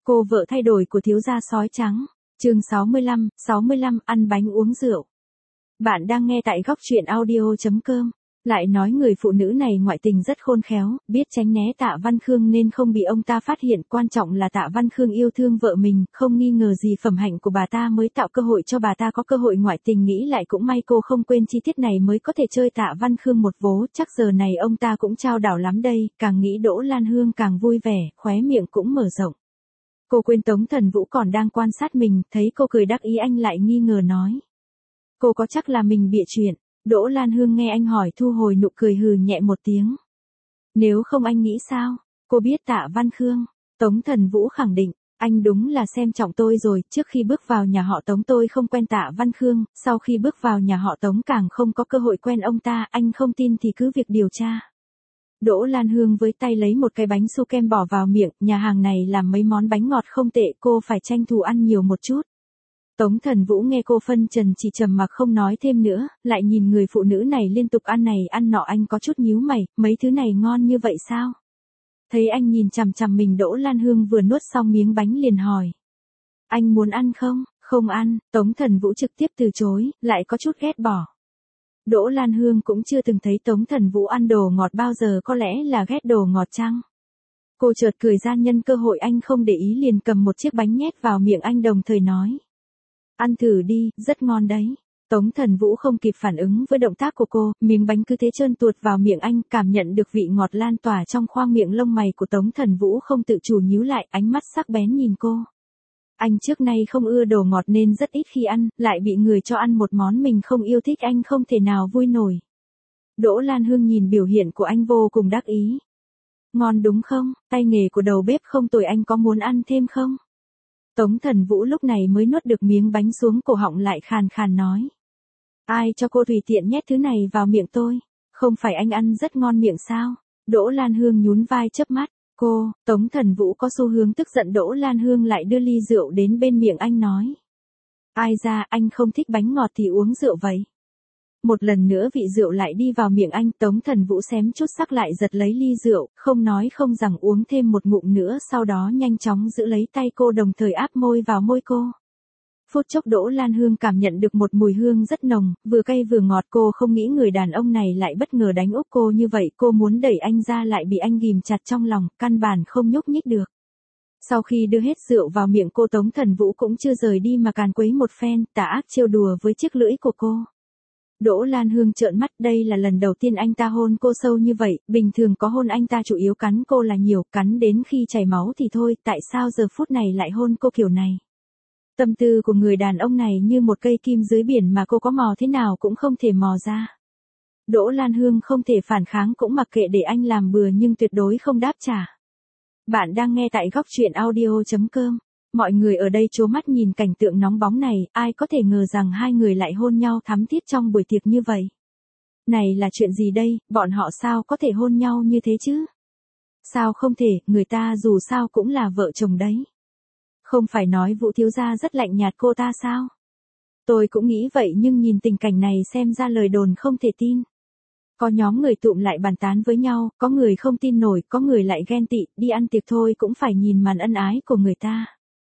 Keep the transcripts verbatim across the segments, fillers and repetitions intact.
Cô vợ thay đổi của thiếu gia sói trắng. Chương sáu mươi lăm, sáu mươi lăm ăn bánh uống rượu. Bạn đang nghe tại góc truyện audio chấm com. Lại nói người phụ nữ này ngoại tình rất khôn khéo, biết tránh né Tạ Văn Khương nên không bị ông ta phát hiện. Quan trọng là Tạ Văn Khương yêu thương vợ mình, không nghi ngờ gì phẩm hạnh của bà ta mới tạo cơ hội cho bà ta có cơ hội ngoại tình. Nghĩ lại cũng may cô không quên chi tiết này mới có thể chơi Tạ Văn Khương một vố. Chắc giờ này ông ta cũng trao đảo lắm đây. Càng nghĩ Đỗ Lan Hương càng vui vẻ, khóe miệng cũng mở rộng. Cô quên Tống Thần Vũ còn đang quan sát mình, thấy cô cười đắc ý anh lại nghi ngờ nói. Cô có chắc là mình bịa chuyện? Đỗ Lan Hương nghe anh hỏi thu hồi nụ cười hừ nhẹ một tiếng. Nếu không anh nghĩ sao? Cô biết Tạ Văn Khương. Tống Thần Vũ khẳng định, anh đúng là xem trọng tôi rồi, trước khi bước vào nhà họ Tống tôi không quen Tạ Văn Khương, sau khi bước vào nhà họ Tống càng không có cơ hội quen ông ta, anh không tin thì cứ việc điều tra. Đỗ Lan Hương với tay lấy một cái bánh su kem bỏ vào miệng, nhà hàng này làm mấy món bánh ngọt không tệ, cô phải tranh thủ ăn nhiều một chút. Tống Thần Vũ nghe cô phân trần chỉ trầm mặc không nói thêm nữa, lại nhìn người phụ nữ này liên tục ăn này ăn nọ, anh có chút nhíu mày, mấy thứ này ngon như vậy sao? Thấy anh nhìn chằm chằm mình, Đỗ Lan Hương vừa nuốt xong miếng bánh liền hỏi. Anh muốn ăn không? Không ăn. Tống Thần Vũ trực tiếp từ chối, lại có chút ghét bỏ. Đỗ Lan Hương cũng chưa từng thấy Tống Thần Vũ ăn đồ ngọt bao giờ, có lẽ là ghét đồ ngọt chăng? Cô chợt cười ra, nhân cơ hội anh không để ý liền cầm một chiếc bánh nhét vào miệng anh, đồng thời nói. Ăn thử đi, rất ngon đấy. Tống Thần Vũ không kịp phản ứng với động tác của cô, miếng bánh cứ thế trơn tuột vào miệng anh, cảm nhận được vị ngọt lan tỏa trong khoang miệng. Lông mày của Tống Thần Vũ không tự chủ nhíu lại, ánh mắt sắc bén nhìn cô. Anh trước nay không ưa đồ ngọt nên rất ít khi ăn, lại bị người cho ăn một món mình không yêu thích, anh không thể nào vui nổi. Đỗ Lan Hương nhìn biểu hiện của anh vô cùng đắc ý. Ngon đúng không? Tay nghề của đầu bếp không tồi, anh có muốn ăn thêm không? Tống Thần Vũ lúc này mới nuốt được miếng bánh xuống cổ họng, lại khàn khàn nói. Ai cho cô tùy tiện nhét thứ này vào miệng tôi? Không phải anh ăn rất ngon miệng sao? Đỗ Lan Hương nhún vai chớp mắt. Cô, Tống Thần Vũ có xu hướng tức giận. Đỗ Lan Hương lại đưa ly rượu đến bên miệng anh nói. Ai ra, anh không thích bánh ngọt thì uống rượu vậy. Một lần nữa vị rượu lại đi vào miệng anh, Tống Thần Vũ xém chút sắc lại giật lấy ly rượu, không nói không rằng uống thêm một ngụm nữa, sau đó nhanh chóng giữ lấy tay cô đồng thời áp môi vào môi cô. Phút chốc Đỗ Lan Hương cảm nhận được một mùi hương rất nồng, vừa cay vừa ngọt. Cô không nghĩ người đàn ông này lại bất ngờ đánh úp cô như vậy, cô muốn đẩy anh ra lại bị anh ghìm chặt trong lòng, căn bản không nhúc nhích được. Sau khi đưa hết rượu vào miệng cô, Tống Thần Vũ cũng chưa rời đi mà càn quấy một phen, tà ác trêu đùa với chiếc lưỡi của cô. Đỗ Lan Hương trợn mắt, đây là lần đầu tiên anh ta hôn cô sâu như vậy, bình thường có hôn anh ta chủ yếu cắn cô là nhiều, cắn đến khi chảy máu thì thôi, tại sao giờ phút này lại hôn cô kiểu này? Tâm tư của người đàn ông này như một cây kim dưới biển mà cô có mò thế nào cũng không thể mò ra. Đỗ Lan Hương không thể phản kháng, cũng mặc kệ để anh làm bừa, nhưng tuyệt đối không đáp trả. Bạn đang nghe tại góc truyện audio chấm com. Mọi người ở đây trố mắt nhìn cảnh tượng nóng bóng này, ai có thể ngờ rằng hai người lại hôn nhau thắm thiết trong buổi tiệc như vậy. Này là chuyện gì đây, bọn họ sao có thể hôn nhau như thế chứ? Sao không thể, người ta dù sao cũng là vợ chồng đấy. Không phải nói Vũ thiếu gia rất lạnh nhạt cô ta sao? Tôi cũng nghĩ vậy, nhưng nhìn tình cảnh này xem ra lời đồn không thể tin. Có nhóm người tụm lại bàn tán với nhau, có người không tin nổi, có người lại ghen tị, đi ăn tiệc thôi cũng phải nhìn màn ân ái của người ta.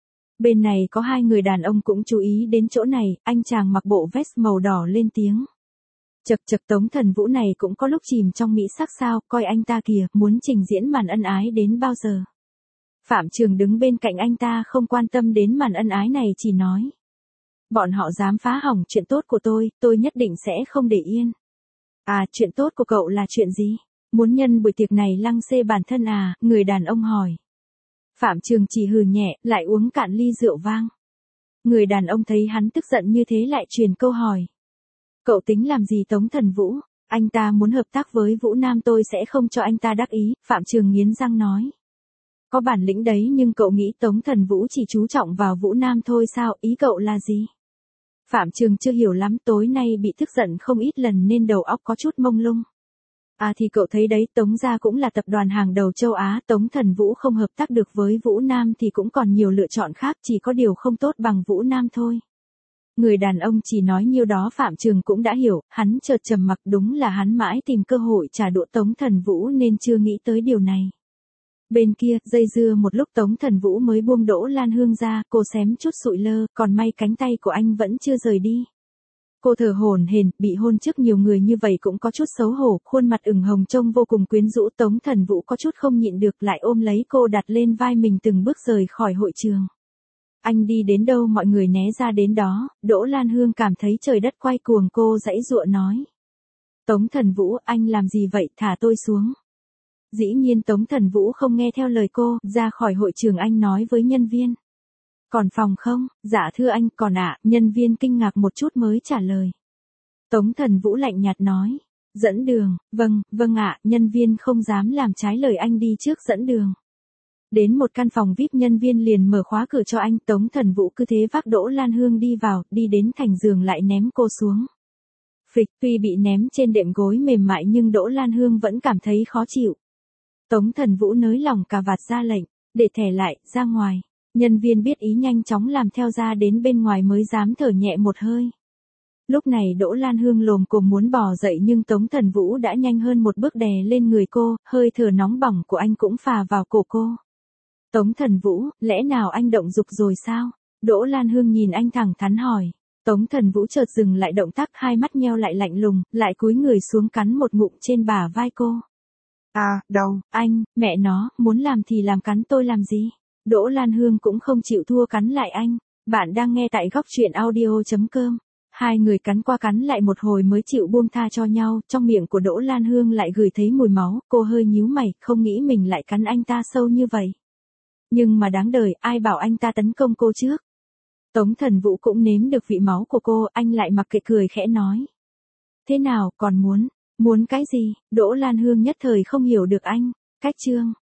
Bên này có hai người đàn ông cũng chú ý đến chỗ này, anh chàng mặc bộ vest màu đỏ lên tiếng. Chật chật, Tống Thần Vũ này cũng có lúc chìm trong mỹ sắc sao, coi anh ta kìa, muốn trình diễn màn ân ái đến bao giờ. Phạm Trường đứng bên cạnh anh ta không quan tâm đến màn ân ái này, chỉ nói. Bọn họ dám phá hỏng chuyện tốt của tôi, tôi nhất định sẽ không để yên. À, chuyện tốt của cậu là chuyện gì? Muốn nhân buổi tiệc này lăng xê bản thân à? Người đàn ông hỏi. Phạm Trường chỉ hừ nhẹ, lại uống cạn ly rượu vang. Người đàn ông thấy hắn tức giận như thế lại truyền câu hỏi. Cậu tính làm gì Tống Thần Vũ? Anh ta muốn hợp tác với Vũ Nam, tôi sẽ không cho anh ta đắc ý. Phạm Trường nghiến răng nói. Có bản lĩnh đấy, nhưng cậu nghĩ Tống Thần Vũ chỉ chú trọng vào Vũ Nam thôi sao, ý cậu là gì? Phạm Trường chưa hiểu lắm, tối nay bị tức giận không ít lần nên đầu óc có chút mông lung. À thì cậu thấy đấy, Tống gia cũng là tập đoàn hàng đầu châu Á, Tống Thần Vũ không hợp tác được với Vũ Nam thì cũng còn nhiều lựa chọn khác, chỉ có điều không tốt bằng Vũ Nam thôi. Người đàn ông chỉ nói nhiêu đó Phạm Trường cũng đã hiểu, hắn chợt trầm mặc, đúng là hắn mãi tìm cơ hội trả đũa Tống Thần Vũ nên chưa nghĩ tới điều này. Bên kia, dây dưa một lúc Tống Thần Vũ mới buông Đỗ Lan Hương ra, cô xém chút sụi lơ, còn may cánh tay của anh vẫn chưa rời đi. Cô thở hổn hển, bị hôn trước nhiều người như vậy cũng có chút xấu hổ, khuôn mặt ửng hồng trông vô cùng quyến rũ. Tống Thần Vũ có chút không nhịn được, lại ôm lấy cô đặt lên vai mình từng bước rời khỏi hội trường. Anh đi đến đâu mọi người né ra đến đó, Đỗ Lan Hương cảm thấy trời đất quay cuồng, cô giãy giụa nói. Tống Thần Vũ, anh làm gì vậy, thả tôi xuống. Dĩ nhiên Tống Thần Vũ không nghe theo lời cô, ra khỏi hội trường anh nói với nhân viên. Còn phòng không? Dạ thưa anh, còn ạ, nhân viên kinh ngạc một chút mới trả lời. Tống Thần Vũ lạnh nhạt nói. Dẫn đường, vâng, vâng ạ, nhân viên không dám làm trái lời anh, đi trước dẫn đường. Đến một căn phòng vi ai pi nhân viên liền mở khóa cửa cho anh, Tống Thần Vũ cứ thế vác Đỗ Lan Hương đi vào, đi đến thành giường lại ném cô xuống. Phịch, tuy bị ném trên đệm gối mềm mại nhưng Đỗ Lan Hương vẫn cảm thấy khó chịu. Tống Thần Vũ nới lỏng cà vạt ra lệnh, để thẻ lại, ra ngoài. Nhân viên biết ý nhanh chóng làm theo, ra đến bên ngoài mới dám thở nhẹ một hơi. Lúc này Đỗ Lan Hương lồm cồm muốn bò dậy nhưng Tống Thần Vũ đã nhanh hơn một bước đè lên người cô, hơi thở nóng bỏng của anh cũng phà vào cổ cô. Tống Thần Vũ, lẽ nào anh động dục rồi sao? Đỗ Lan Hương nhìn anh thẳng thắn hỏi. Tống Thần Vũ chợt dừng lại động tác, hai mắt nheo lại lạnh lùng, lại cúi người xuống cắn một ngụm trên bả vai cô. À, đau, anh, mẹ nó, muốn làm thì làm, cắn tôi làm gì? Đỗ Lan Hương cũng không chịu thua, cắn lại anh. Bạn đang nghe tại góc truyện audio chấm com. Hai người cắn qua cắn lại một hồi mới chịu buông tha cho nhau, trong miệng của Đỗ Lan Hương lại gửi thấy mùi máu, cô hơi nhíu mày, không nghĩ mình lại cắn anh ta sâu như vậy. Nhưng mà đáng đời, ai bảo anh ta tấn công cô trước. Tống Thần Vũ cũng nếm được vị máu của cô, anh lại mặc kệ cười khẽ nói. Thế nào, còn muốn, muốn cái gì? Đỗ Lan Hương nhất thời không hiểu được anh. Cách chương